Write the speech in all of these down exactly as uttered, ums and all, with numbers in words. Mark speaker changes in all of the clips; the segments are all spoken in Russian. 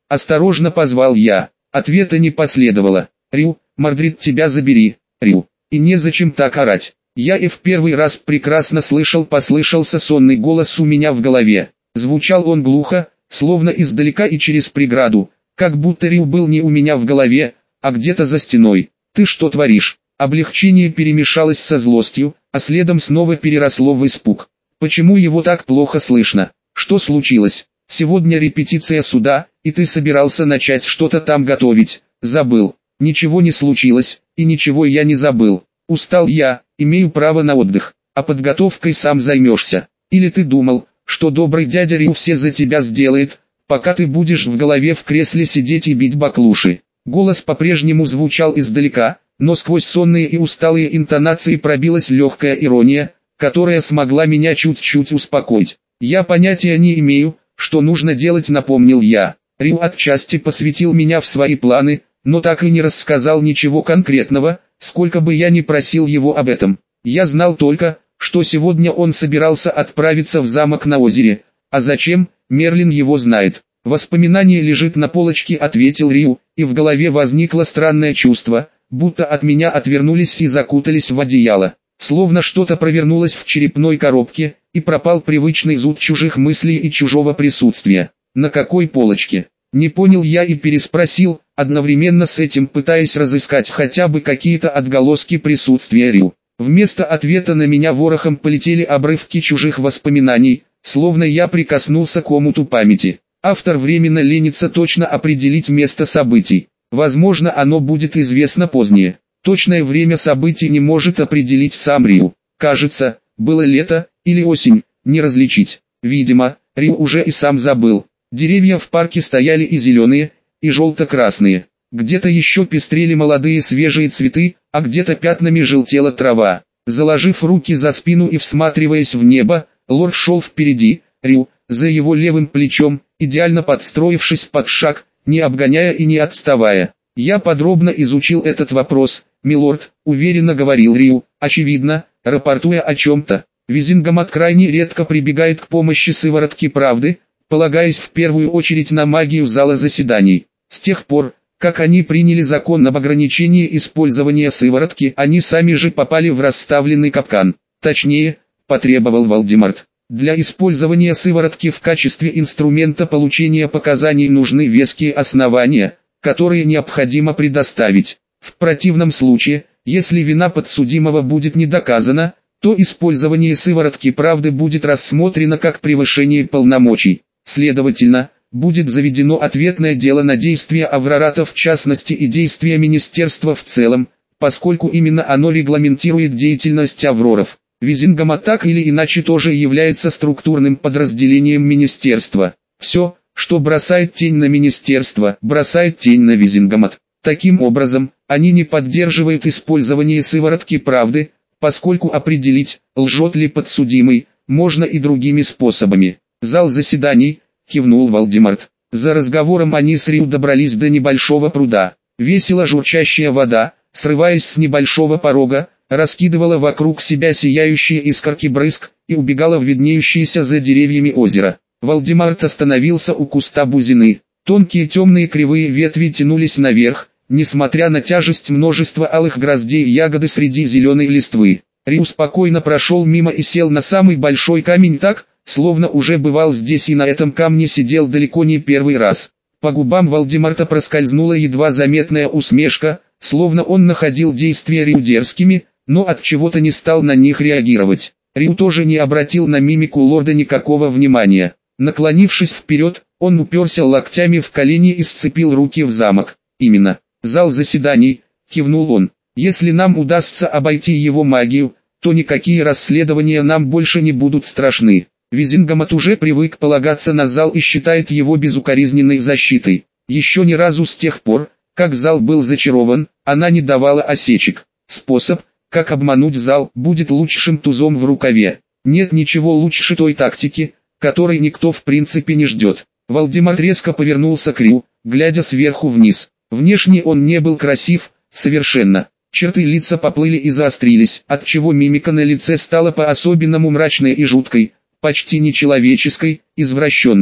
Speaker 1: Осторожно позвал я. Ответа не последовало. Рю, Мардрид, тебя забери, Рю. И незачем так орать. Я и в первый раз прекрасно слышал, послышался сонный голос у меня в голове. Звучал он глухо, словно издалека и через преграду, как будто Рю был не у меня в голове, а где-то за стеной. Ты что творишь? Облегчение перемешалось со злостью, а следом снова переросло в испуг. Почему его так плохо слышно? Что случилось? Сегодня репетиция суда, и ты собирался начать что-то там готовить. Забыл. Ничего не случилось, и ничего я не забыл. Устал я, имею право на отдых, а подготовкой сам займешься. Или ты думал, что добрый дядя Рю все за тебя сделает, пока ты будешь в голове в кресле сидеть и бить баклуши. Голос по-прежнему звучал издалека, но сквозь сонные и усталые интонации пробилась легкая ирония, которая смогла меня чуть-чуть успокоить. Я понятия не имею, что нужно делать, напомнил я. Рю отчасти посвятил меня в свои планы, но так и не рассказал ничего конкретного, сколько бы я ни просил его об этом. Я знал только, что сегодня он собирался отправиться в замок на озере, а зачем, Мерлин его знает. Воспоминание лежит на полочке, ответил Рю, и в голове возникло странное чувство, будто от меня отвернулись и закутались в одеяло. Словно что-то провернулось в черепной коробке, и пропал привычный зуд чужих мыслей и чужого присутствия. На какой полочке? Не понял я и переспросил, одновременно с этим пытаясь разыскать хотя бы какие-то отголоски присутствия Рю. Вместо ответа на меня ворохом полетели обрывки чужих воспоминаний, словно я прикоснулся к омуту памяти. Автор временно ленится точно определить место событий. Возможно, оно будет известно позднее. Точное время событий не может определить сам Рю. Кажется, было лето или осень, не различить. Видимо, Рю уже и сам забыл. Деревья в парке стояли и зеленые, и желто-красные. Где-то еще пестрели молодые свежие цветы, а где-то пятнами желтела трава. Заложив руки за спину и всматриваясь в небо, лорд шел впереди, Рю, за его левым плечом, идеально подстроившись под шаг, не обгоняя и не отставая. Я подробно изучил этот вопрос, милорд, уверенно говорил Рю, очевидно, рапортуя о чем-то. Визингамот крайне редко прибегает к помощи сыворотки правды, полагаясь в первую очередь на магию зала заседаний. С тех пор, как они приняли закон об ограничении использования сыворотки, они сами же попали в расставленный капкан. Точнее, потребовал Волдемарт. Для использования сыворотки в качестве инструмента получения показаний нужны веские основания, которые необходимо предоставить. В противном случае, если вина подсудимого будет не доказана, то использование сыворотки правды будет рассмотрено как превышение полномочий. Следовательно, будет заведено ответное дело на действия Аврората в частности и действия Министерства в целом, поскольку именно оно регламентирует деятельность Авроров. Визингамот так или иначе тоже является структурным подразделением Министерства. Все, что бросает тень на Министерство, бросает тень на Визингамот. Таким образом, они не поддерживают использование сыворотки правды, поскольку определить, лжет ли подсудимый, можно и другими способами. Зал заседаний, кивнул Волдемарт. За разговором они с Рю добрались до небольшого пруда. Весело журчащая вода, срываясь с небольшого порога, раскидывала вокруг себя сияющие искорки брызг и убегала в виднеющееся за деревьями озеро. Волдемарт остановился у куста бузины. Тонкие темные кривые ветви тянулись наверх, несмотря на тяжесть множества алых гроздей и ягоды среди зеленой листвы. Рю спокойно прошел мимо и сел на самый большой камень так, словно уже бывал здесь и на этом камне сидел далеко не первый раз. По губам Волдемарта проскользнула едва заметная усмешка, словно он находил действия Рю дерзкими, но от чего-то не стал на них реагировать. Рю тоже не обратил на мимику лорда никакого внимания. Наклонившись вперед, он уперся локтями в колени и сцепил руки в замок. Именно, зал заседаний, кивнул он. Если нам удастся обойти его магию, то никакие расследования нам больше не будут страшны. Визингамот уже привык полагаться на зал и считает его безукоризненной защитой. Еще ни разу с тех пор, как зал был зачарован, она не давала осечек. Способ, как обмануть зал, будет лучшим тузом в рукаве. Нет ничего лучше той тактики, которой никто в принципе не ждет. Волдемарт резко повернулся к Рю, глядя сверху вниз. Внешне он не был красив, совершенно. Черты лица поплыли и заострились, отчего мимика на лице стала по-особенному мрачной и жуткой, почти нечеловеческой, извращенной.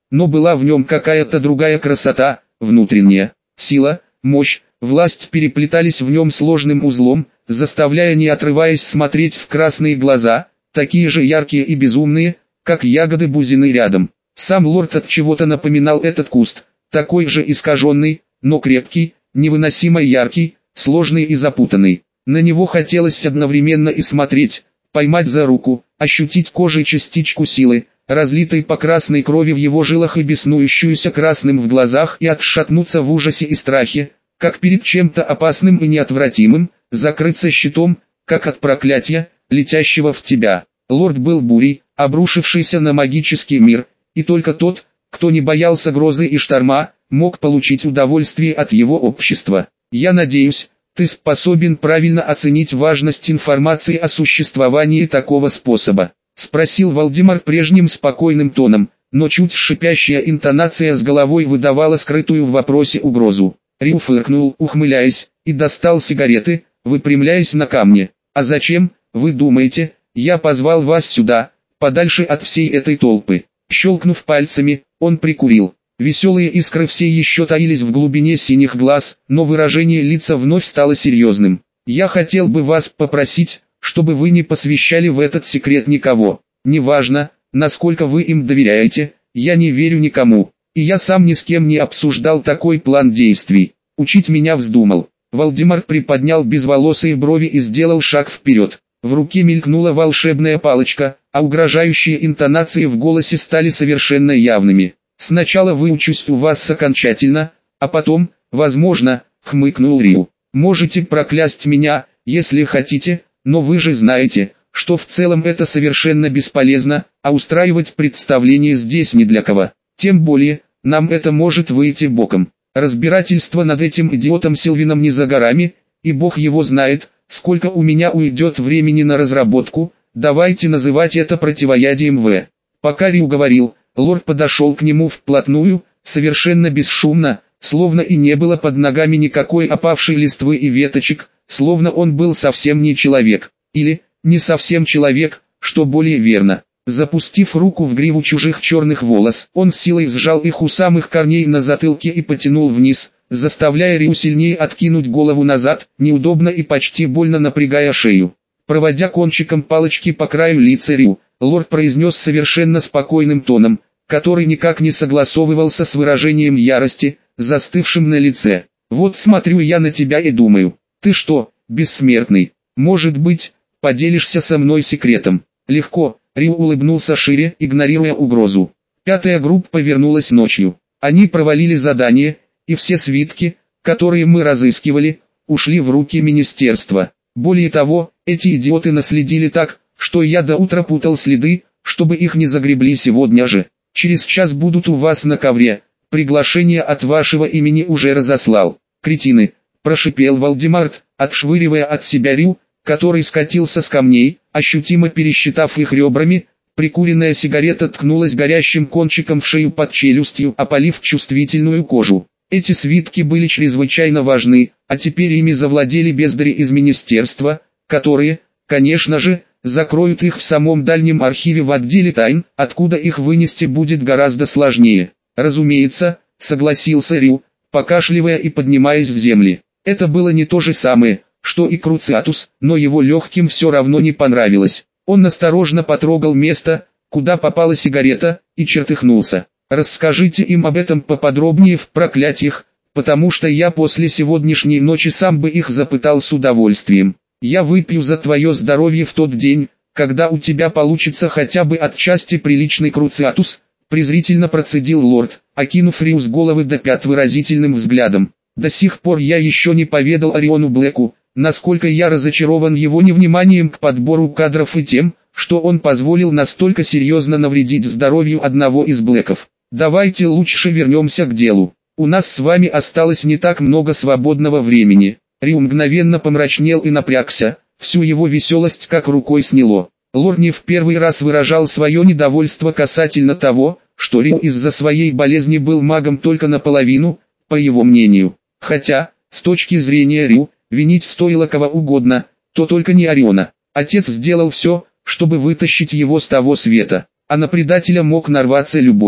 Speaker 1: но была в нем какая-то другая красота, внутренняя сила, мощь, власть переплетались в нем сложным узлом, заставляя не отрываясь смотреть в красные глаза, такие же яркие и безумные, как ягоды бузины рядом. Сам лорд от чего-то напоминал этот куст, такой же искаженный, но крепкий, невыносимо яркий, сложный и запутанный. На него хотелось одновременно и смотреть, поймать за руку, ощутить кожей частичку силы, разлитой по красной крови в его жилах и беснующуюся красным в глазах, и отшатнуться в ужасе и страхе, как перед чем-то опасным и неотвратимым, закрыться щитом, как от проклятия, летящего в тебя. Лорд был бурей, обрушившийся на магический мир, и только тот, кто не боялся грозы и шторма, мог получить удовольствие от его общества. Я надеюсь, ты способен правильно оценить важность информации о существовании такого способа, спросил Вальдемар прежним спокойным тоном, но чуть шипящая интонация с головой выдавала скрытую в вопросе угрозу. Рю фыркнул, ухмыляясь, и достал сигареты, выпрямляясь на камне. А зачем, вы думаете, я позвал вас сюда, подальше от всей этой толпы? Щелкнув пальцами, он прикурил. Веселые искры все еще таились в глубине синих глаз, но выражение лица вновь стало серьезным. Я хотел бы вас попросить, чтобы вы не посвящали в этот секрет никого. Неважно, насколько вы им доверяете, я не верю никому. И я сам ни с кем не обсуждал такой план действий. Учить меня вздумал. Вальдемар приподнял безволосые брови и сделал шаг вперед. В руке мелькнула волшебная палочка, а угрожающие интонации в голосе стали совершенно явными. «Сначала выучусь у вас окончательно, а потом, возможно», — хмыкнул Рю. «Можете проклясть меня, если хотите, но вы же знаете, что в целом это совершенно бесполезно, а устраивать представление здесь не для кого. Тем более, нам это может выйти боком. Разбирательство над этим идиотом Сильвином не за горами, и бог его знает, сколько у меня уйдет времени на разработку, давайте называть это противоядием В». Пока Рю говорил, лорд подошел к нему вплотную, совершенно бесшумно, словно и не было под ногами никакой опавшей листвы и веточек, словно он был совсем не человек, или, не совсем человек, что более верно. Запустив руку в гриву чужих черных волос, он с силой сжал их у самых корней на затылке и потянул вниз, заставляя Рю сильнее откинуть голову назад, неудобно и почти больно напрягая шею. Проводя кончиком палочки по краю лица Рю, лорд произнес совершенно спокойным тоном, который никак не согласовывался с выражением ярости, застывшим на лице. «Вот смотрю я на тебя и думаю, ты что, бессмертный? Может быть, поделишься со мной секретом?» «Легко», — Рю улыбнулся шире, игнорируя угрозу. Пятая группа вернулась ночью. Они провалили задание, и все свитки, которые мы разыскивали, ушли в руки министерства. Более того, эти идиоты наследили так, что я до утра путал следы, чтобы их не загребли сегодня же. Через час будут у вас на ковре, приглашение от вашего имени уже разослал. Кретины, прошипел Вальдемар, отшвыривая от себя Рю, который скатился с камней, ощутимо пересчитав их ребрами. Прикуренная сигарета ткнулась горящим кончиком в шею под челюстью, опалив чувствительную кожу. Эти свитки были чрезвычайно важны, а теперь ими завладели бездари из министерства, которые, конечно же, закроют их в самом дальнем архиве в отделе тайн, откуда их вынести будет гораздо сложнее. «Разумеется», — согласился Рю, покашливая и поднимаясь с земли. Это было не то же самое, что и Круциатус, но его легким все равно не понравилось. Он осторожно потрогал место, куда попала сигарета, и чертыхнулся. «Расскажите им об этом поподробнее в проклятиях, потому что я после сегодняшней ночи сам бы их запытал с удовольствием. Я выпью за твое здоровье в тот день, когда у тебя получится хотя бы отчасти приличный Круциатус», презрительно процедил лорд, окинув Рю с головы до пят выразительным взглядом. «До сих пор я еще не поведал Ориону Блэку, насколько я разочарован его невниманием к подбору кадров и тем, что он позволил настолько серьезно навредить здоровью одного из Блэков. Давайте лучше вернемся к делу. У нас с вами осталось не так много свободного времени». Рю мгновенно помрачнел и напрягся, всю его веселость как рукой сняло. Лорд не в первый раз выражал свое недовольство касательно того, что Рю из-за своей болезни был магом только наполовину, по его мнению. Хотя, с точки зрения Рю, винить стоило кого угодно, то только не Ориона. Отец сделал все, чтобы вытащить его с того света, а на предателя мог нарваться любой.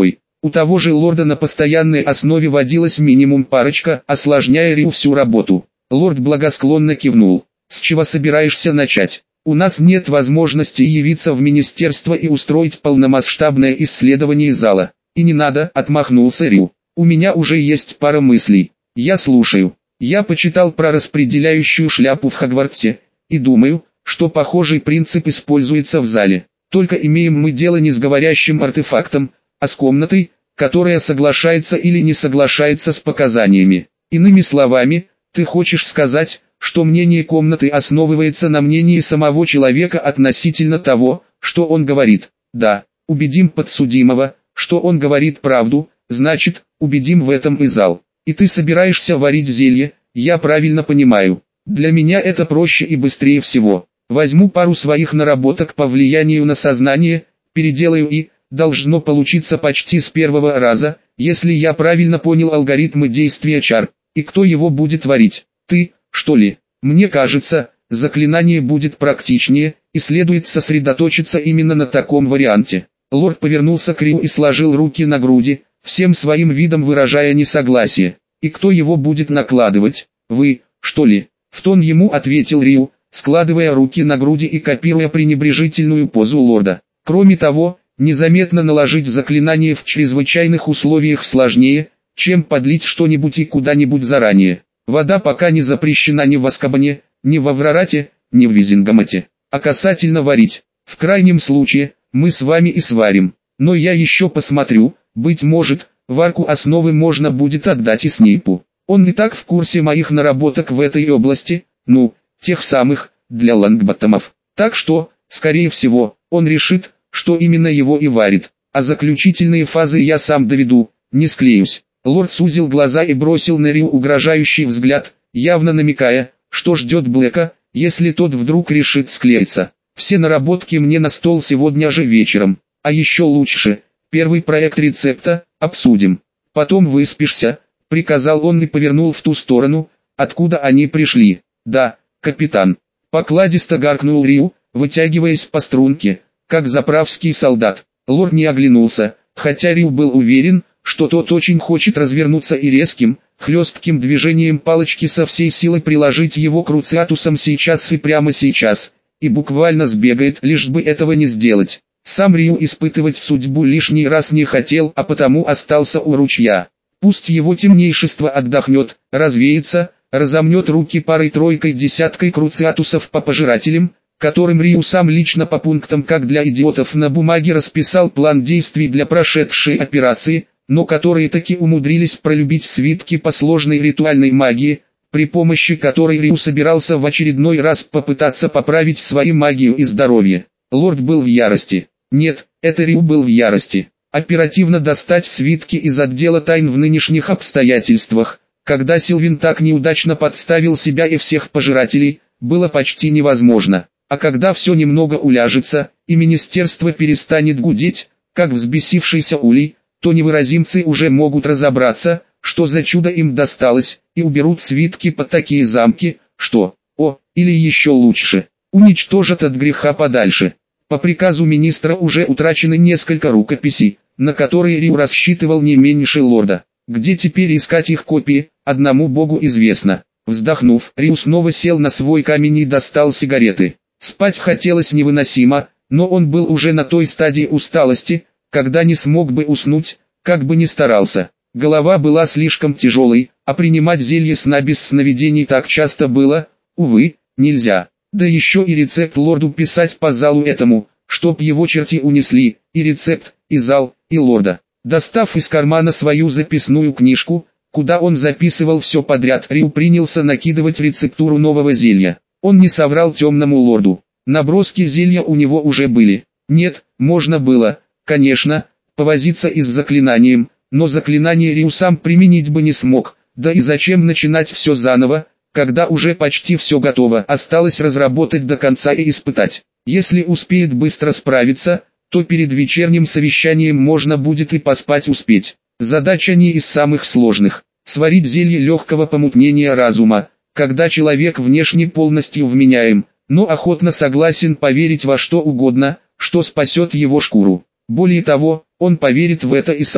Speaker 1: У того же лорда на постоянной основе водилась минимум парочка, осложняя Рю всю работу. Лорд благосклонно кивнул. «С чего собираешься начать? У нас нет возможности явиться в министерство и устроить полномасштабное исследование зала». «И не надо», — отмахнулся Рю. «У меня уже есть пара мыслей. Я слушаю. Я почитал про распределяющую шляпу в Хогвартсе, и думаю, что похожий принцип используется в зале. Только имеем мы дело не с говорящим артефактом, а с комнатой, которая соглашается или не соглашается с показаниями. Иными словами, ты хочешь сказать, что мнение комнаты основывается на мнении самого человека относительно того, что он говорит. Да, убедим подсудимого, что он говорит правду, значит, убедим в этом и зал. И ты собираешься варить зелье, я правильно понимаю. Для меня это проще и быстрее всего. Возьму пару своих наработок по влиянию на сознание, переделаю и, должно получиться почти с первого раза, если я правильно понял алгоритмы действия чар. И кто его будет варить? Ты, что ли? Мне кажется, заклинание будет практичнее, и следует сосредоточиться именно на таком варианте. Лорд повернулся к Рю и сложил руки на груди, всем своим видом выражая несогласие. И кто его будет накладывать? Вы, что ли? В тон ему ответил Рю, складывая руки на груди и копируя пренебрежительную позу лорда. Кроме того, незаметно наложить заклинание в чрезвычайных условиях сложнее, чем подлить что-нибудь и куда-нибудь заранее. Вода пока не запрещена ни в Азкабане, ни в Аврорате, ни в Визингамате. А касательно варить, в крайнем случае, мы с вами и сварим. Но я еще посмотрю, быть может, варку основы можно будет отдать и Снейпу. Он не так в курсе моих наработок в этой области, ну, тех самых, для Лонгботтомов. Так что, скорее всего, он решит, что именно его и варит. А заключительные фазы я сам доведу, не склеюсь. Лорд сузил глаза и бросил на Рю угрожающий взгляд, явно намекая, что ждет Блэка, если тот вдруг решит склеиться. Все наработки мне на стол сегодня же вечером. А еще лучше, первый проект рецепта, обсудим. Потом выспишься, приказал он и повернул в ту сторону, откуда они пришли. Да, капитан. Покладисто гаркнул Рю, вытягиваясь по струнке, как заправский солдат. Лорд не оглянулся, хотя Рю был уверен, что тот очень хочет развернуться и резким, хлестким движением палочки со всей силы приложить его круциатусом сейчас и прямо сейчас, и буквально сбегает, лишь бы этого не сделать. Сам Рю испытывать судьбу лишний раз не хотел, а потому остался у ручья. Пусть его темнейшество отдохнет, развеется, разомнет руки парой-тройкой десяткой круциатусов по пожирателям, которым Рю сам лично по пунктам как для идиотов на бумаге расписал план действий для прошедшей операции, но которые таки умудрились пролюбить свитки по сложной ритуальной магии, при помощи которой Рю собирался в очередной раз попытаться поправить свою магию и здоровье. Лорд был в ярости. Нет, это Рю был в ярости. Оперативно достать свитки из отдела тайн в нынешних обстоятельствах, когда Сильвин так неудачно подставил себя и всех пожирателей, было почти невозможно. А когда все немного уляжется, и министерство перестанет гудеть, как взбесившийся улей, то невыразимцы уже могут разобраться, что за чудо им досталось, и уберут свитки под такие замки, что, о, или еще лучше, уничтожат от греха подальше. По приказу министра уже утрачены несколько рукописей, на которые Рю рассчитывал не меньше лорда. Где теперь искать их копии, одному богу известно. Вздохнув, Рю снова сел на свой камень и достал сигареты. Спать хотелось невыносимо, но он был уже на той стадии усталости, когда не смог бы уснуть, как бы ни старался. Голова была слишком тяжелой, а принимать зелье сна без сновидений так часто было, увы, нельзя. Да еще и рецепт лорду писать по залу этому, чтоб его черти унесли, и рецепт, и зал, и лорда. Достав из кармана свою записную книжку, куда он записывал все подряд, Рю принялся накидывать рецептуру нового зелья. Он не соврал темному лорду. Наброски зелья у него уже были. Нет, можно было, конечно, повозиться и с заклинанием, но заклинание Рю сам применить бы не смог, да и зачем начинать все заново, когда уже почти все готово, осталось разработать до конца и испытать. Если успеет быстро справиться, то перед вечерним совещанием можно будет и поспать успеть. Задача не из самых сложных. Сварить зелье легкого помутнения разума, когда человек внешне полностью вменяем, но охотно согласен поверить во что угодно, что спасет его шкуру. Более того, он поверит в это и сам.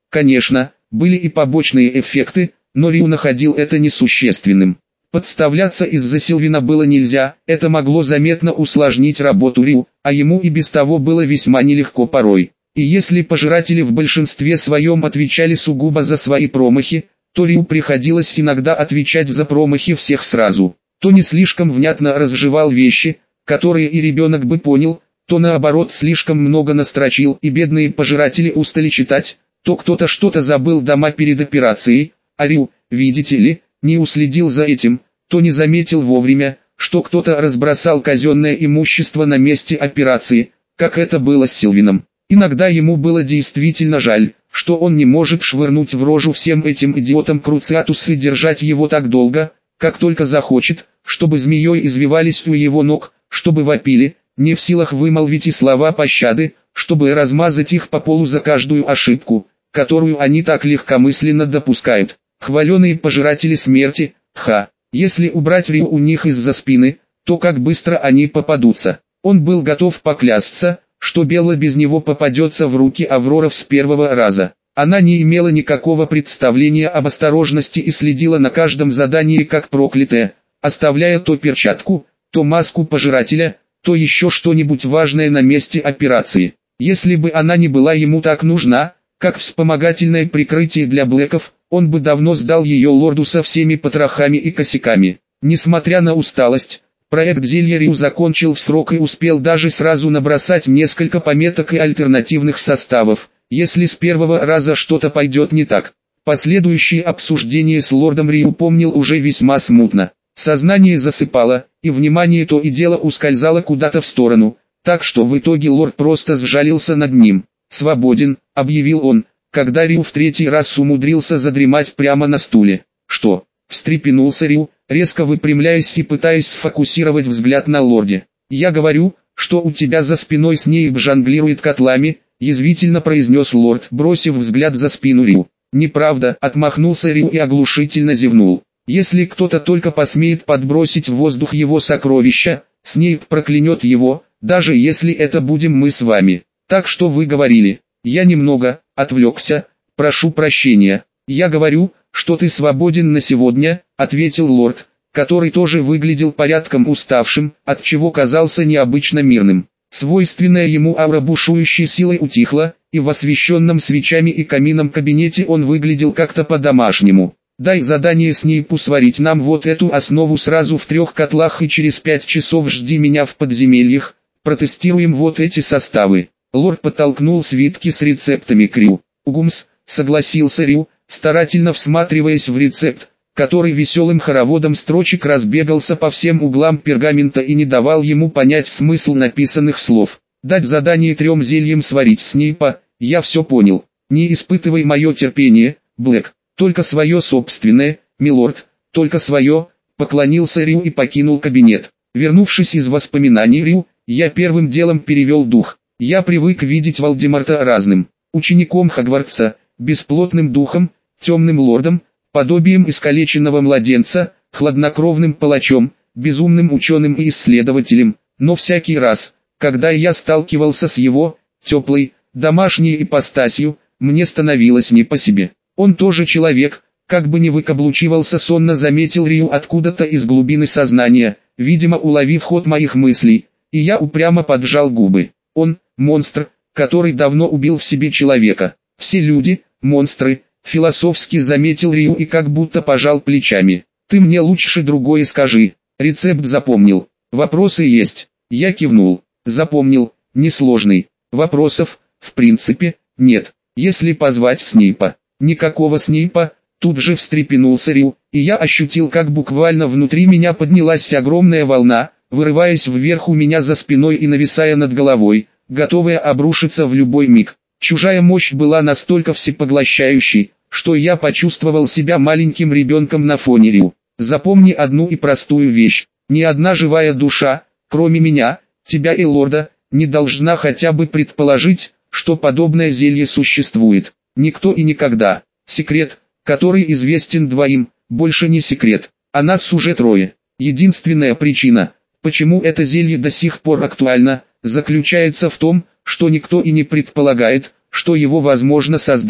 Speaker 1: Конечно, были и побочные эффекты, но Рю находил это несущественным. Подставляться из-за Сильвина было нельзя, это могло заметно усложнить работу Рю, а ему и без того было весьма нелегко порой. И если пожиратели в большинстве своем отвечали сугубо за свои промахи, то Рю приходилось иногда отвечать за промахи всех сразу. То не слишком внятно разжевал вещи, которые и ребенок бы понял, то наоборот слишком много настрочил и бедные пожиратели устали читать, то кто-то что-то забыл дома перед операцией, а Рю, видите ли, не уследил за этим, то не заметил вовремя, что кто-то разбросал казенное имущество на месте операции, как это было с Сильвином. Иногда ему было действительно жаль, что он не может швырнуть в рожу всем этим идиотам Круциатус и держать его так долго, как только захочет, чтобы змеей извивались у его ног, чтобы вопили, не в силах вымолвить и слова пощады, чтобы размазать их по полу за каждую ошибку, которую они так легкомысленно допускают. Хваленые пожиратели смерти, ха, если убрать Рю у них из-за спины, то как быстро они попадутся. Он был готов поклясться, что Белла без него попадется в руки Авроров с первого раза. Она не имела никакого представления об осторожности и следила на каждом задании как проклятая, оставляя то перчатку, то маску пожирателя, то еще что-нибудь важное на месте операции. Если бы она не была ему так нужна, как вспомогательное прикрытие для Блэков, он бы давно сдал ее лорду со всеми потрохами и косяками. Несмотря на усталость, проект зелья Рю закончил в срок и успел даже сразу набросать несколько пометок и альтернативных составов, если с первого раза что-то пойдет не так. Последующие обсуждения с лордом Рю помнил уже весьма смутно. Сознание засыпало, и внимание то и дело ускользало куда-то в сторону, так что в итоге лорд просто сжалился над ним. «Свободен», — объявил он, когда Рю в третий раз умудрился задремать прямо на стуле. «Что?» — встрепенулся Рю, резко выпрямляясь и пытаясь сфокусировать взгляд на лорде. «Я говорю, что у тебя за спиной Снейп жонглирует котлами», — язвительно произнес лорд, бросив взгляд за спину Рю. «Неправда», — отмахнулся Рю и оглушительно зевнул. «Если кто-то только посмеет подбросить в воздух его сокровища, Снейп проклянет его, даже если это будем мы с вами. Так что вы говорили?» «Я немного отвлекся, прошу прощения. Я говорю, что ты свободен на сегодня», — ответил лорд, который тоже выглядел порядком уставшим, отчего казался необычно мирным. Свойственная ему аура бушующей силой утихла, и в освещенном свечами и камином кабинете он выглядел как-то по-домашнему. «Дай задание Снейпу сварить нам вот эту основу сразу в трех котлах и через пять часов жди меня в подземельях, протестируем вот эти составы». Лорд подтолкнул свитки с рецептами к Рю. «Угумс», — согласился Рю, старательно всматриваясь в рецепт, который веселым хороводом строчек разбегался по всем углам пергамента и не давал ему понять смысл написанных слов. «Дать задание трем зельям сварить Снейпа, я все понял. Не испытывай мое терпение, Блэк, только свое собственное, милорд, только свое», — поклонился Рю и покинул кабинет. Вернувшись из воспоминаний Рю, я первым делом перевел дух. Я привык видеть Волдеморта разным, учеником Хогвартса, бесплотным духом, темным лордом, подобием искалеченного младенца, хладнокровным палачом, безумным ученым и исследователем, но всякий раз, когда я сталкивался с его, теплой, домашней ипостасью, мне становилось не по себе. Он тоже человек, как бы ни выкаблучивался сонно, заметил Рю откуда-то из глубины сознания, видимо уловив ход моих мыслей, и я упрямо поджал губы. Он, монстр, который давно убил в себе человека. Все люди, монстры, философски заметил Рю и как будто пожал плечами. Ты мне лучше другое скажи. Рецепт запомнил. Вопросы есть. Я кивнул. Запомнил, несложный. Вопросов, в принципе, нет. Если позвать Снейпа. Никакого Снейпа, тут же встрепенулся Рю, и я ощутил, как буквально внутри меня поднялась огромная волна, вырываясь вверх у меня за спиной и нависая над головой, готовая обрушиться в любой миг. Чужая мощь была настолько всепоглощающей, что я почувствовал себя маленьким ребенком на фоне Рю. Запомни одну и простую вещь. Ни одна живая душа, кроме меня, тебя и лорда, не должна хотя бы предположить, что подобное зелье существует. Никто и никогда. Секрет, который известен двоим, больше не секрет. А нас уже трое. Единственная причина, почему это зелье до сих пор актуально, заключается в том, что никто и не предполагает, что его возможно создать.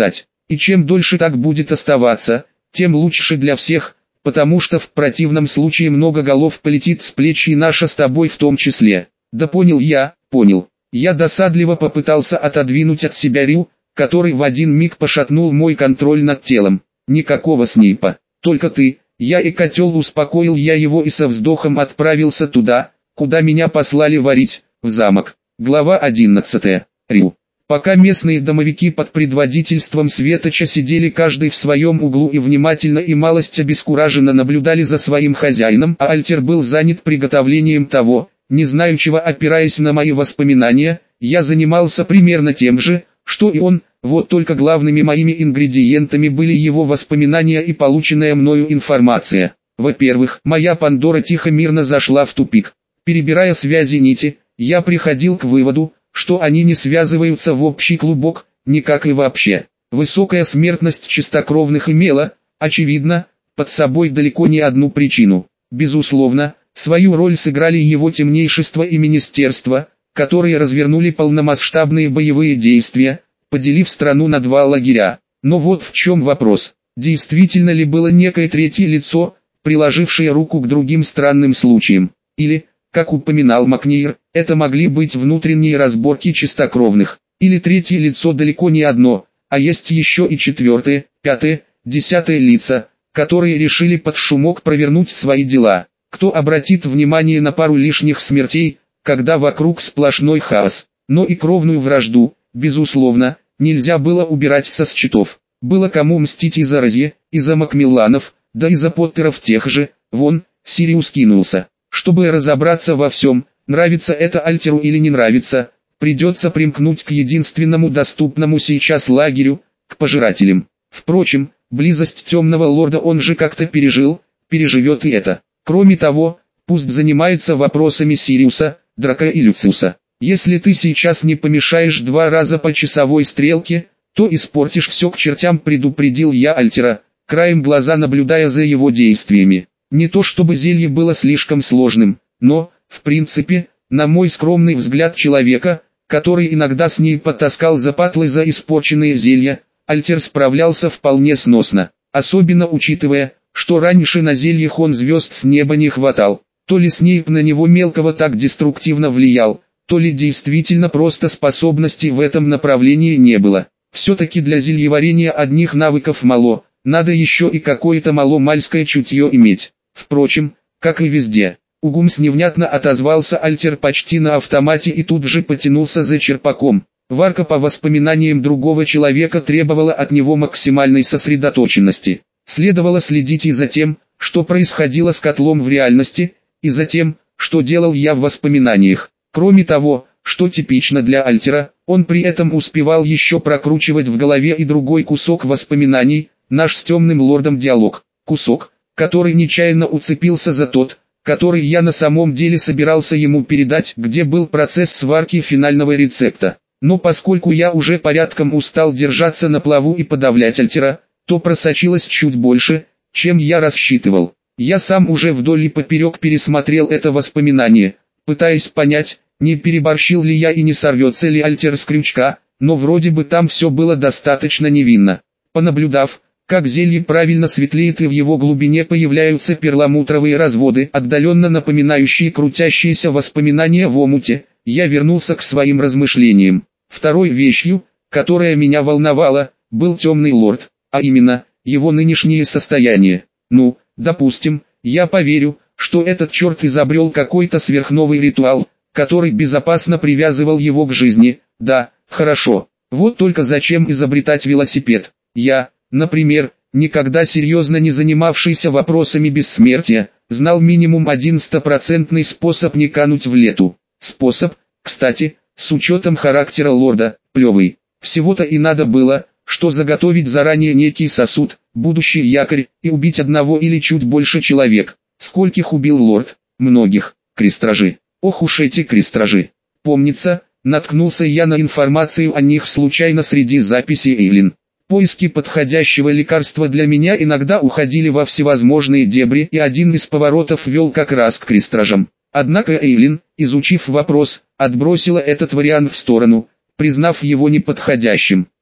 Speaker 1: И чем дольше так будет оставаться, тем лучше для всех, потому что в противном случае много голов полетит с плеч и наша с тобой в том числе. Да понял я, понял. Я досадливо попытался отодвинуть от себя Рю, который в один миг пошатнул мой контроль над телом. Никакого Снейпа, только ты, я и котел, успокоил я его и со вздохом отправился туда, куда меня послали варить, в замок. Глава одиннадцатая. Рю. Пока местные домовики под предводительством Светоча сидели каждый в своем углу и внимательно и малость обескураженно наблюдали за своим хозяином, а Альтер был занят приготовлением того, не знаючего, опираясь на мои воспоминания, я занимался примерно тем же, что и он, вот только главными моими ингредиентами были его воспоминания и полученная мною информация. Во-первых, моя Пандора тихо-мирно зашла в тупик. Перебирая связи нити, я приходил к выводу, что они не связываются в общий клубок, никак и вообще. Высокая смертность чистокровных имела, очевидно, под собой далеко не одну причину. Безусловно, свою роль сыграли его темнейшество и министерство, которые развернули полномасштабные боевые действия, поделив страну на два лагеря. Но вот в чем вопрос. Действительно ли было некое третье лицо, приложившее руку к другим странным случаям? Или, как упоминал Макнейр, это могли быть внутренние разборки чистокровных? Или третье лицо далеко не одно, а есть еще и четвертое, пятое, десятое лица, которые решили под шумок провернуть свои дела? Кто обратит внимание на пару лишних смертей, когда вокруг сплошной хаос? Но и кровную вражду, безусловно, нельзя было убирать со счетов. Было кому мстить и за Розье, и за Макмилланов, да и за Поттеров тех же. Вон, Сириус кинулся. Чтобы разобраться во всем, нравится это Альтеру или не нравится, придется примкнуть к единственному доступному сейчас лагерю, к пожирателям. Впрочем, близость темного лорда он же как-то пережил, переживет и это. Кроме того, пусть занимается вопросами Сириуса, Драка и Люциуса. Если ты сейчас не помешаешь два раза по часовой стрелке, то испортишь все к чертям, предупредил я Альтера, краем глаза наблюдая за его действиями. Не то чтобы зелье было слишком сложным, но, в принципе, на мой скромный взгляд человека, который иногда с ней потаскал за патлы за испорченные зелья, Альтер справлялся вполне сносно, особенно учитывая, что раньше на зельях он звезд с неба не хватал. То ли Снейп на него мелкого так деструктивно влиял, то ли действительно просто способностей в этом направлении не было. Все-таки для зельеварения одних навыков мало, надо еще и какое-то маломальское чутье иметь. Впрочем, как и везде, Угумс невнятно отозвался Альтер почти на автомате и тут же потянулся за черпаком. Варка по воспоминаниям другого человека требовала от него максимальной сосредоточенности. Следовало следить и за тем, что происходило с котлом в реальности, и за тем, что делал я в воспоминаниях. Кроме того, что типично для Альтера, он при этом успевал еще прокручивать в голове и другой кусок воспоминаний, наш с темным лордом диалог. Кусок, который нечаянно уцепился за тот, который я на самом деле собирался ему передать, где был процесс сварки финального рецепта. Но поскольку я уже порядком устал держаться на плаву и подавлять Альтера, то просочилось чуть больше, чем я рассчитывал. Я сам уже вдоль и поперек пересмотрел это воспоминание, пытаясь понять, не переборщил ли я и не сорвется ли Альтер с крючка, но вроде бы там все было достаточно невинно. Понаблюдав, как зелье правильно светлеет и в его глубине появляются перламутровые разводы, отдаленно напоминающие крутящиеся воспоминания в омуте, я вернулся к своим размышлениям. Второй вещью, которая меня волновала, был темный лорд, а именно, его нынешнее состояние. Ну, допустим, я поверю, что этот черт изобрел какой-то сверхновый ритуал, который безопасно привязывал его к жизни. Да, хорошо. Вот только зачем изобретать велосипед? Я, например, никогда серьезно не занимавшийся вопросами бессмертия, знал минимум один стопроцентный способ не кануть в лету. Способ, кстати, с учетом характера лорда, плевый. Всего-то и надо было, что заготовить заранее некий сосуд, будущий якорь, и убить одного или чуть больше человек. Скольких убил лорд? Многих. Крестражи. Ох уж эти крестражи. Помнится, наткнулся я на информацию о них случайно среди записей Эйлин. Поиски подходящего лекарства для меня иногда уходили во всевозможные дебри, и один из поворотов вел как раз к крестражам. Однако Эйлин, изучив вопрос, отбросила этот вариант в сторону, признав его неподходящим.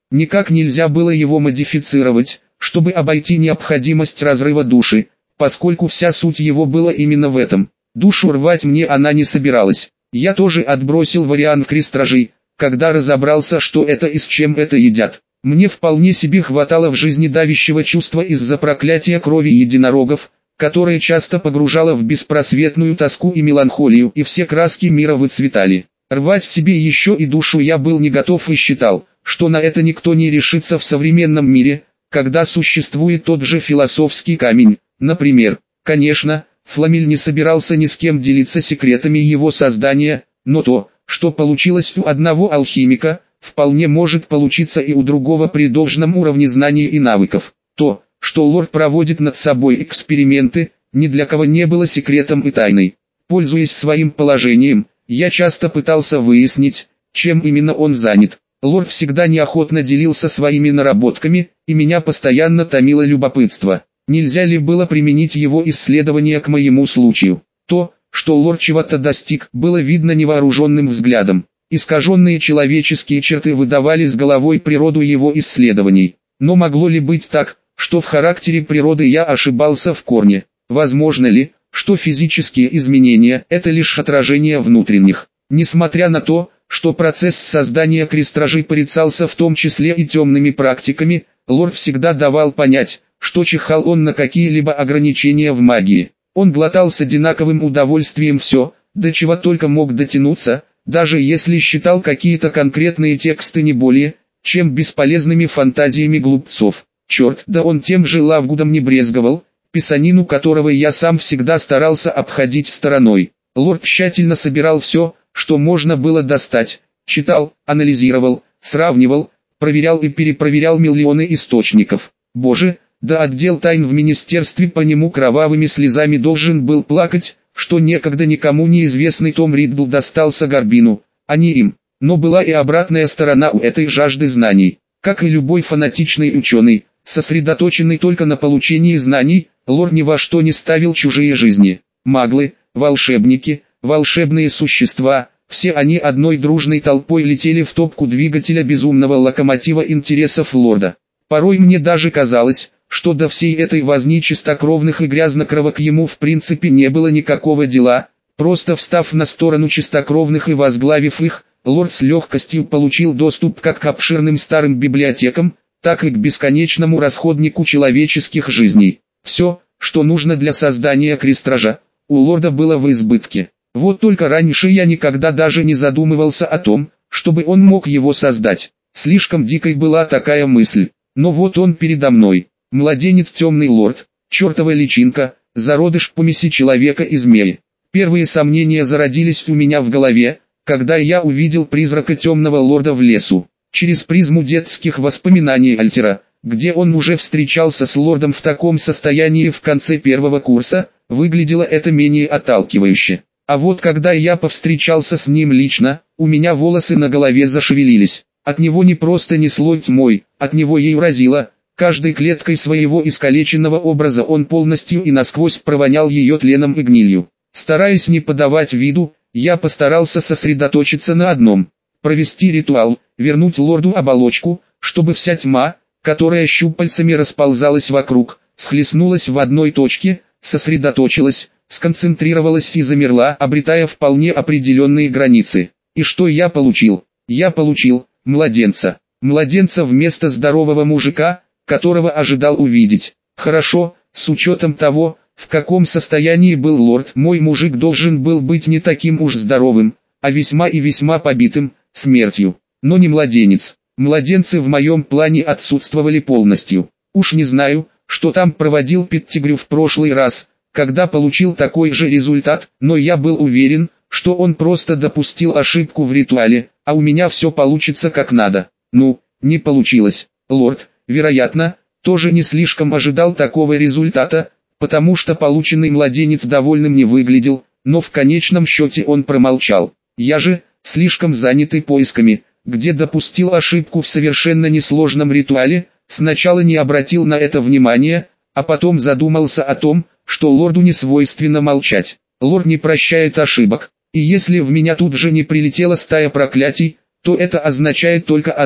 Speaker 1: Никак нельзя было его модифицировать, чтобы обойти необходимость разрыва души, поскольку вся суть его была именно в этом. Душу рвать мне она не собиралась. Я тоже отбросил вариант крестражей, когда разобрался, что это и с чем это едят. Мне вполне себе хватало в жизни давящего чувства из-за проклятия крови единорогов, которое часто погружало в беспросветную тоску и меланхолию, и все краски мира выцветали. Рвать себе еще и душу я был не готов и считал, что на это никто не решится в современном мире, когда существует тот же философский камень, например. Конечно, Фламель не собирался ни с кем делиться секретами его создания, но то, что получилось у одного алхимика, вполне может получиться и у другого при должном уровне знаний и навыков. То, что лорд проводит над собой эксперименты, ни для кого не было секретом и тайной. Пользуясь своим положением, я часто пытался выяснить, чем именно он занят. Лорд всегда неохотно делился своими наработками, и меня постоянно томило любопытство. Нельзя ли было применить его исследования к моему случаю? То, что лорд чего-то достиг, было видно невооруженным взглядом. Искаженные человеческие черты выдавали с головой природу его исследований. Но могло ли быть так, что в характере природы я ошибался в корне? Возможно ли, что физические изменения – это лишь отражение внутренних? Несмотря на то, что процесс создания крестражей порицался в том числе и темными практиками, лорд всегда давал понять, что чихал он на какие-либо ограничения в магии. Он глотал с одинаковым удовольствием все, до чего только мог дотянуться, даже если считал какие-то конкретные тексты не более, чем бесполезными фантазиями глупцов. Черт, да он тем же Лавгудом не брезговал, писанину которого я сам всегда старался обходить стороной. Лорд тщательно собирал все, что можно было достать, читал, анализировал, сравнивал, проверял и перепроверял миллионы источников. Боже, да отдел тайн в министерстве по нему кровавыми слезами должен был плакать, что некогда никому неизвестный Том Риддл достался Горбину, а не им. Но была и обратная сторона у этой жажды знаний. Как и любой фанатичный ученый, сосредоточенный только на получении знаний, лорд ни во что не ставил чужие жизни. Маглы, волшебники, волшебные существа, все они одной дружной толпой летели в топку двигателя безумного локомотива интересов лорда. Порой мне даже казалось, что до всей этой возни чистокровных и грязнокровок ему в принципе не было никакого дела, просто встав на сторону чистокровных и возглавив их, лорд с легкостью получил доступ как к обширным старым библиотекам, так и к бесконечному расходнику человеческих жизней. Все, что нужно для создания крестража, у лорда было в избытке. Вот только раньше я никогда даже не задумывался о том, чтобы он мог его создать. Слишком дикой была такая мысль. Но вот он передо мной. Младенец темный лорд, чертова личинка, зародыш помеси человека и змеи. Первые сомнения зародились у меня в голове, когда я увидел призрака темного лорда в лесу. Через призму детских воспоминаний Альтера, где он уже встречался с лордом в таком состоянии в конце первого курса, выглядело это менее отталкивающе. А вот когда я повстречался с ним лично, у меня волосы на голове зашевелились. От него не просто несло тьмой, от него ей разило. Каждой клеткой своего искалеченного образа он полностью и насквозь провонял ее тленом и гнилью. Стараясь не подавать виду, я постарался сосредоточиться на одном. Провести ритуал, вернуть лорду оболочку, чтобы вся тьма, которая щупальцами расползалась вокруг, схлестнулась в одной точке, сосредоточилась, сконцентрировалась и замерла, обретая вполне определенные границы. И что я получил? Я получил младенца. Младенца вместо здорового мужика, которого ожидал увидеть. Хорошо, с учетом того, в каком состоянии был лорд, мой мужик должен был быть не таким уж здоровым, а весьма и весьма побитым, смертью. Но не младенец. Младенцы в моем плане отсутствовали полностью. Уж не знаю, что там проводил Петтигрю в прошлый раз, когда получил такой же результат, но я был уверен, что он просто допустил ошибку в ритуале, а у меня все получится как надо. Ну, не получилось. Лорд, вероятно, тоже не слишком ожидал такого результата, потому что полученный младенец довольным не выглядел, но в конечном счете он промолчал. Я же, слишком занятый поисками, где допустил ошибку в совершенно несложном ритуале, сначала не обратил на это внимания, а потом задумался о том, что лорду не свойственно молчать. Лорд не прощает ошибок, и если в меня тут же не прилетела стая проклятий, то это означает только одно.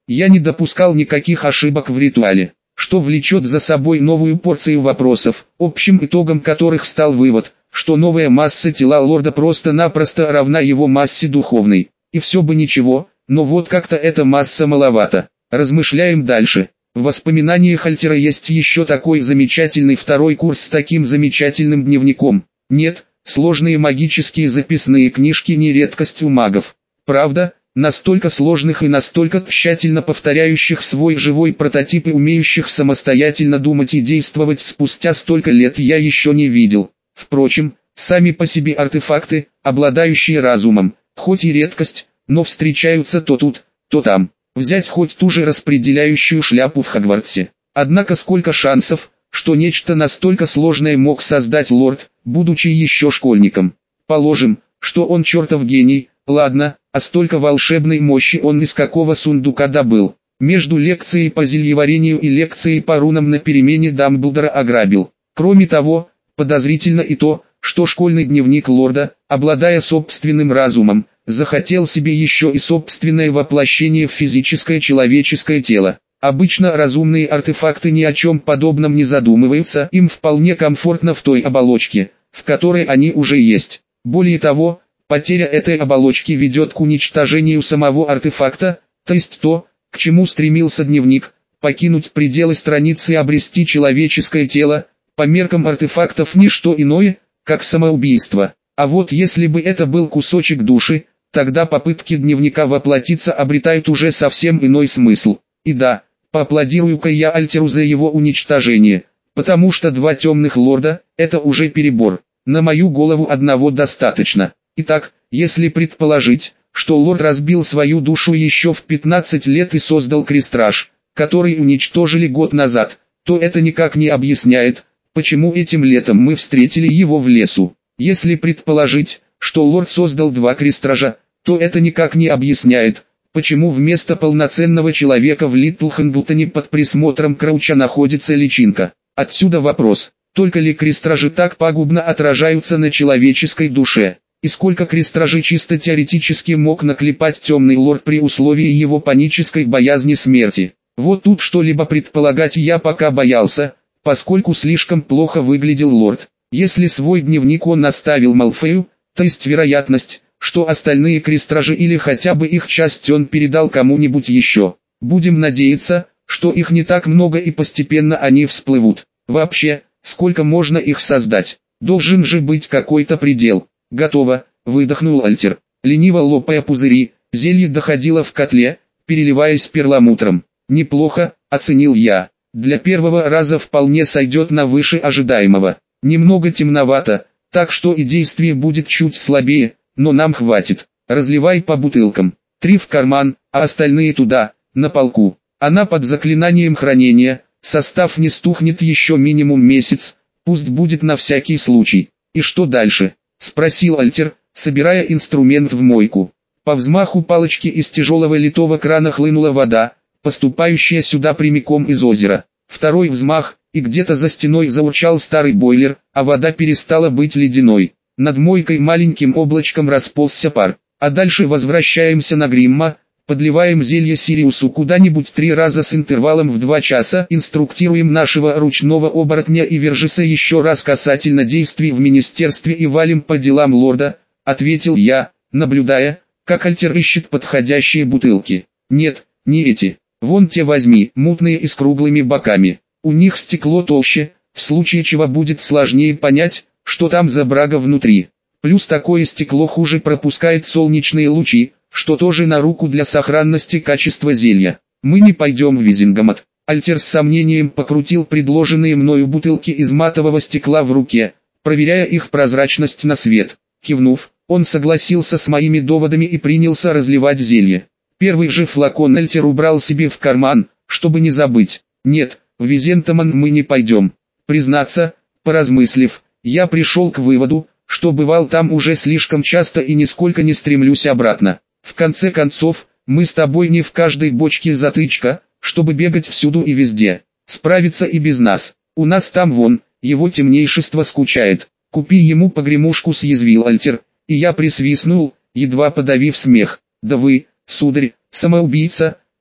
Speaker 1: Я не допускал никаких ошибок в ритуале, что влечет за собой новую порцию вопросов, общим итогом которых стал вывод, что новая масса тела лорда просто-напросто равна его массе духовной. И все бы ничего, но вот как-то эта масса маловато. Размышляем дальше. В воспоминаниях Альтера есть еще такой замечательный второй курс с таким замечательным дневником. Нет, сложные магические записные книжки не редкость у магов. Правда, настолько сложных и настолько тщательно повторяющих свой живой прототип и умеющих самостоятельно думать и действовать спустя столько лет я еще не видел. Впрочем, сами по себе артефакты, обладающие разумом, хоть и редкость, но встречаются то тут, то там. Взять хоть ту же распределяющую шляпу в Хогвартсе. Однако сколько шансов, что нечто настолько сложное мог создать лорд, будучи еще школьником. Положим, что он чертов гений, ладно, а столько волшебной мощи он из какого сундука добыл. Между лекцией по зельеварению и лекцией по рунам на перемене Дамблдора ограбил. Кроме того, подозрительно и то, что школьный дневник лорда, обладая собственным разумом, захотел себе еще и собственное воплощение в физическое человеческое тело. Обычно разумные артефакты ни о чем подобном не задумываются, им вполне комфортно в той оболочке, в которой они уже есть. Более того, потеря этой оболочки ведет к уничтожению самого артефакта, то есть то, к чему стремился дневник, покинуть пределы страницы и обрести человеческое тело, по меркам артефактов не что иное, как самоубийство. А вот если бы это был кусочек души, тогда попытки дневника воплотиться обретают уже совсем иной смысл. И да, поаплодирую-ка я Альтеру за его уничтожение, потому что два темных лорда – это уже перебор. На мою голову одного достаточно. Итак, если предположить, что лорд разбил свою душу еще в пятнадцать лет и создал крестраж, который уничтожили год назад, то это никак не объясняет, почему этим летом мы встретили его в лесу. Если предположить, что лорд создал два крестража, то это никак не объясняет, почему вместо полноценного человека в Литл Хэндлтоне под присмотром Крауча находится личинка. Отсюда вопрос, только ли крестражи так пагубно отражаются на человеческой душе, и сколько крестражей чисто теоретически мог наклепать темный лорд при условии его панической боязни смерти. Вот тут что-либо предполагать я пока боялся, поскольку слишком плохо выглядел лорд. Если свой дневник он оставил Малфою, то есть вероятность, что остальные крестражи или хотя бы их часть он передал кому-нибудь еще. Будем надеяться, что их не так много и постепенно они всплывут. Вообще, сколько можно их создать? Должен же быть какой-то предел. Готово, выдохнул Альтер. Лениво лопая пузыри, зелье доходило в котле, переливаясь перламутром. Неплохо, оценил я. Для первого раза вполне сойдет на выше ожидаемого. Немного темновато, так что и действие будет чуть слабее, но нам хватит. Разливай по бутылкам. Три в карман, а остальные туда, на полку. Она под заклинанием хранения, состав не стухнет еще минимум месяц, пусть будет на всякий случай. И что дальше? Спросил Альтер, собирая инструмент в мойку. По взмаху палочки из тяжелого литого крана хлынула вода, поступающая сюда прямиком из озера. Второй взмах, и где-то за стеной заурчал старый бойлер, а вода перестала быть ледяной. Над мойкой маленьким облачком расползся пар. А дальше возвращаемся на Гримма, подливаем зелье Сириусу куда-нибудь три раза с интервалом в два часа, инструктируем нашего ручного оборотня и Вержиса еще раз касательно действий в министерстве и валим по делам лорда, ответил я, наблюдая, как Альтер ищет подходящие бутылки. Нет, не эти. Вон те возьми, мутные и с круглыми боками. У них стекло толще, в случае чего будет сложнее понять, что там за брага внутри. Плюс такое стекло хуже пропускает солнечные лучи, что тоже на руку для сохранности качества зелья. Мы не пойдем в Визингамот. Альтер с сомнением покрутил предложенные мною бутылки из матового стекла в руке, проверяя их прозрачность на свет. Кивнув, он согласился с моими доводами и принялся разливать зелье. Первый же флакон Альтер убрал себе в карман, чтобы не забыть. Нет, в Визентамон мы не пойдем. Признаться, поразмыслив, я пришел к выводу, что бывал там уже слишком часто и нисколько не стремлюсь обратно. В конце концов, мы с тобой не в каждой бочке затычка, чтобы бегать всюду и везде. Справиться и без нас. У нас там вон, его темнейшество скучает. Купи ему погремушку, съязвил Альтер, и я присвистнул, едва подавив смех. Да вы, сударь, самоубийца,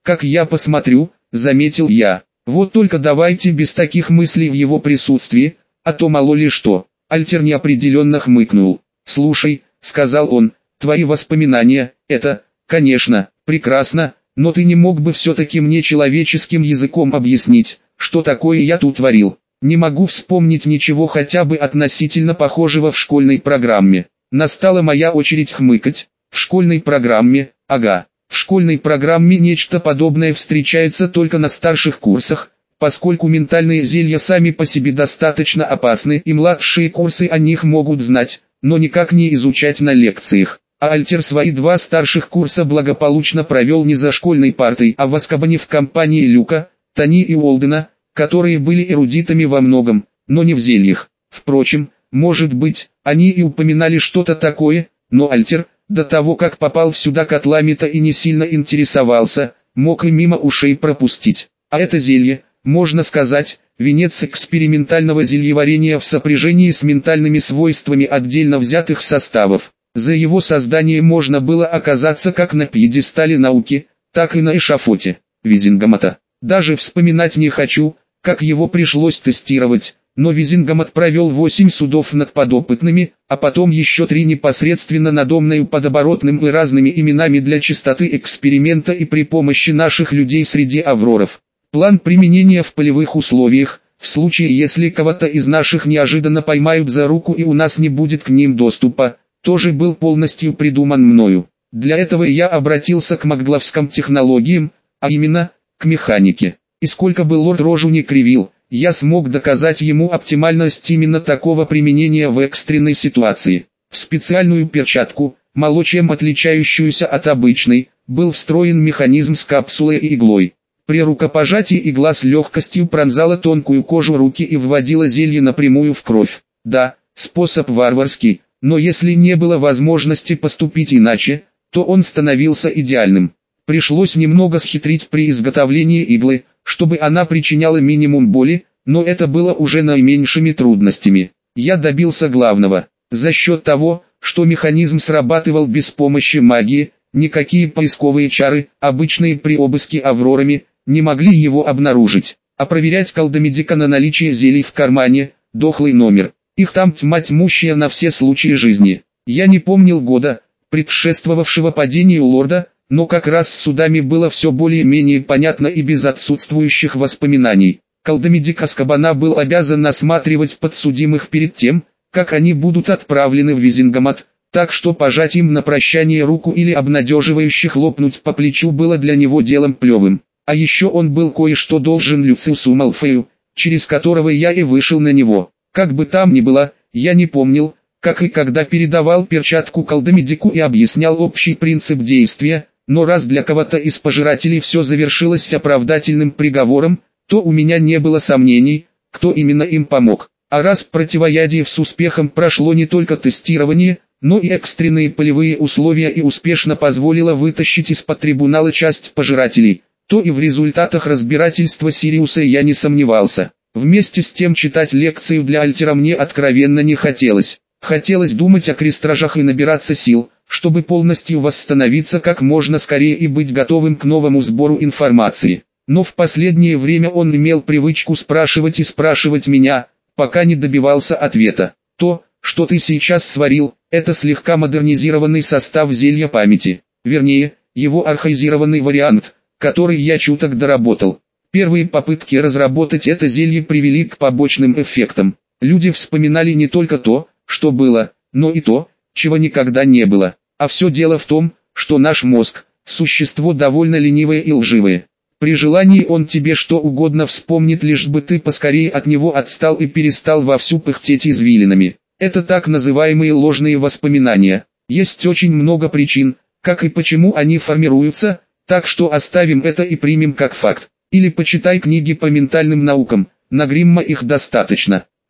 Speaker 1: как я посмотрю, заметил я. Вот только давайте без таких мыслей в его присутствии, а то мало ли что. Альтер неопределенно хмыкнул. «Слушай», — сказал он, — «твои воспоминания, это, конечно, прекрасно, но ты не мог бы все-таки мне человеческим языком объяснить, что такое я тут творил? Не могу вспомнить ничего хотя бы относительно похожего в школьной программе». Настала моя очередь хмыкать. В школьной программе, ага, в школьной программе нечто подобное встречается только на старших курсах, поскольку ментальные зелья сами по себе достаточно опасны и младшие курсы о них могут знать, но никак не изучать на лекциях. А Альтер свои два старших курса благополучно провел не за школьной партой, а в Азкабане в компании Люка, Тони и Уолдена, которые были эрудитами во многом, но не в зельях. Впрочем, может быть, они и упоминали что-то такое, но Альтер, до того как попал сюда котлами-то и не сильно интересовался, мог и мимо ушей пропустить. А это зелье, можно сказать, венец экспериментального зельеварения в сопряжении с ментальными свойствами отдельно взятых составов. За его создание можно было оказаться как на пьедестале науки, так и на эшафоте. Визингамата. Даже вспоминать не хочу, как его пришлось тестировать. Но Визингамат провел восемь судов над подопытными, а потом еще три непосредственно надо мною под оборотным и разными именами для чистоты эксперимента и при помощи наших людей среди авроров. План применения в полевых условиях, в случае если кого-то из наших неожиданно поймают за руку и у нас не будет к ним доступа, тоже был полностью придуман мною. Для этого я обратился к магловским технологиям, а именно, к механике. И сколько бы лорд рожу не кривил, я смог доказать ему оптимальность именно такого применения в экстренной ситуации. В специальную перчатку, мало чем отличающуюся от обычной, был встроен механизм с капсулой и иглой. При рукопожатии игла с легкостью пронзала тонкую кожу руки и вводила зелье напрямую в кровь. Да, способ варварский, но если не было возможности поступить иначе, то он становился идеальным. Пришлось немного схитрить при изготовлении иглы, чтобы она причиняла минимум боли, но это было уже наименьшими трудностями. Я добился главного. За счет того, что механизм срабатывал без помощи магии, никакие поисковые чары, обычные при обыске аврорами, не могли его обнаружить. А проверять колдомедика на наличие зелий в кармане – дохлый номер. Их там тьма тьмущая на все случаи жизни. Я не помнил года, предшествовавшего падению лорда, но как раз с судами было все более-менее понятно и без отсутствующих воспоминаний. Колдомедик Азкабана был обязан осматривать подсудимых перед тем, как они будут отправлены в Визингамат, так что пожать им на прощание руку или обнадеживающе хлопнуть по плечу было для него делом плевым. А еще он был кое-что должен Люциусу Малфою, через которого я и вышел на него. Как бы там ни было, я не помнил, как и когда передавал перчатку колдомедику и объяснял общий принцип действия. Но раз для кого-то из пожирателей все завершилось оправдательным приговором, то у меня не было сомнений, кто именно им помог. А раз противоядие с успехом прошло не только тестирование, но и экстренные полевые условия и успешно позволило вытащить из-под трибунала часть пожирателей, то и в результатах разбирательства Сириуса я не сомневался. Вместе с тем читать лекцию для Альтера мне откровенно не хотелось. Хотелось думать о крестражах и набираться сил, чтобы полностью восстановиться как можно скорее и быть готовым к новому сбору информации. Но в последнее время он имел привычку спрашивать и спрашивать меня, пока не добивался ответа. То, что ты сейчас сварил, это слегка модернизированный состав зелья памяти. Вернее, его архаизированный вариант, который я чуток доработал. Первые попытки разработать это зелье привели к побочным эффектам. Люди вспоминали не только то, что было, но и то, чего никогда не было. А все дело в том, что наш мозг – существо довольно ленивое и лживое. При желании он тебе что угодно вспомнит, лишь бы ты поскорее от него отстал и перестал вовсю пыхтеть извилинами. Это так называемые ложные воспоминания. Есть очень много причин, как и почему они формируются, так что оставим это и примем как факт. Или почитай книги по ментальным наукам, на Гримма их достаточно.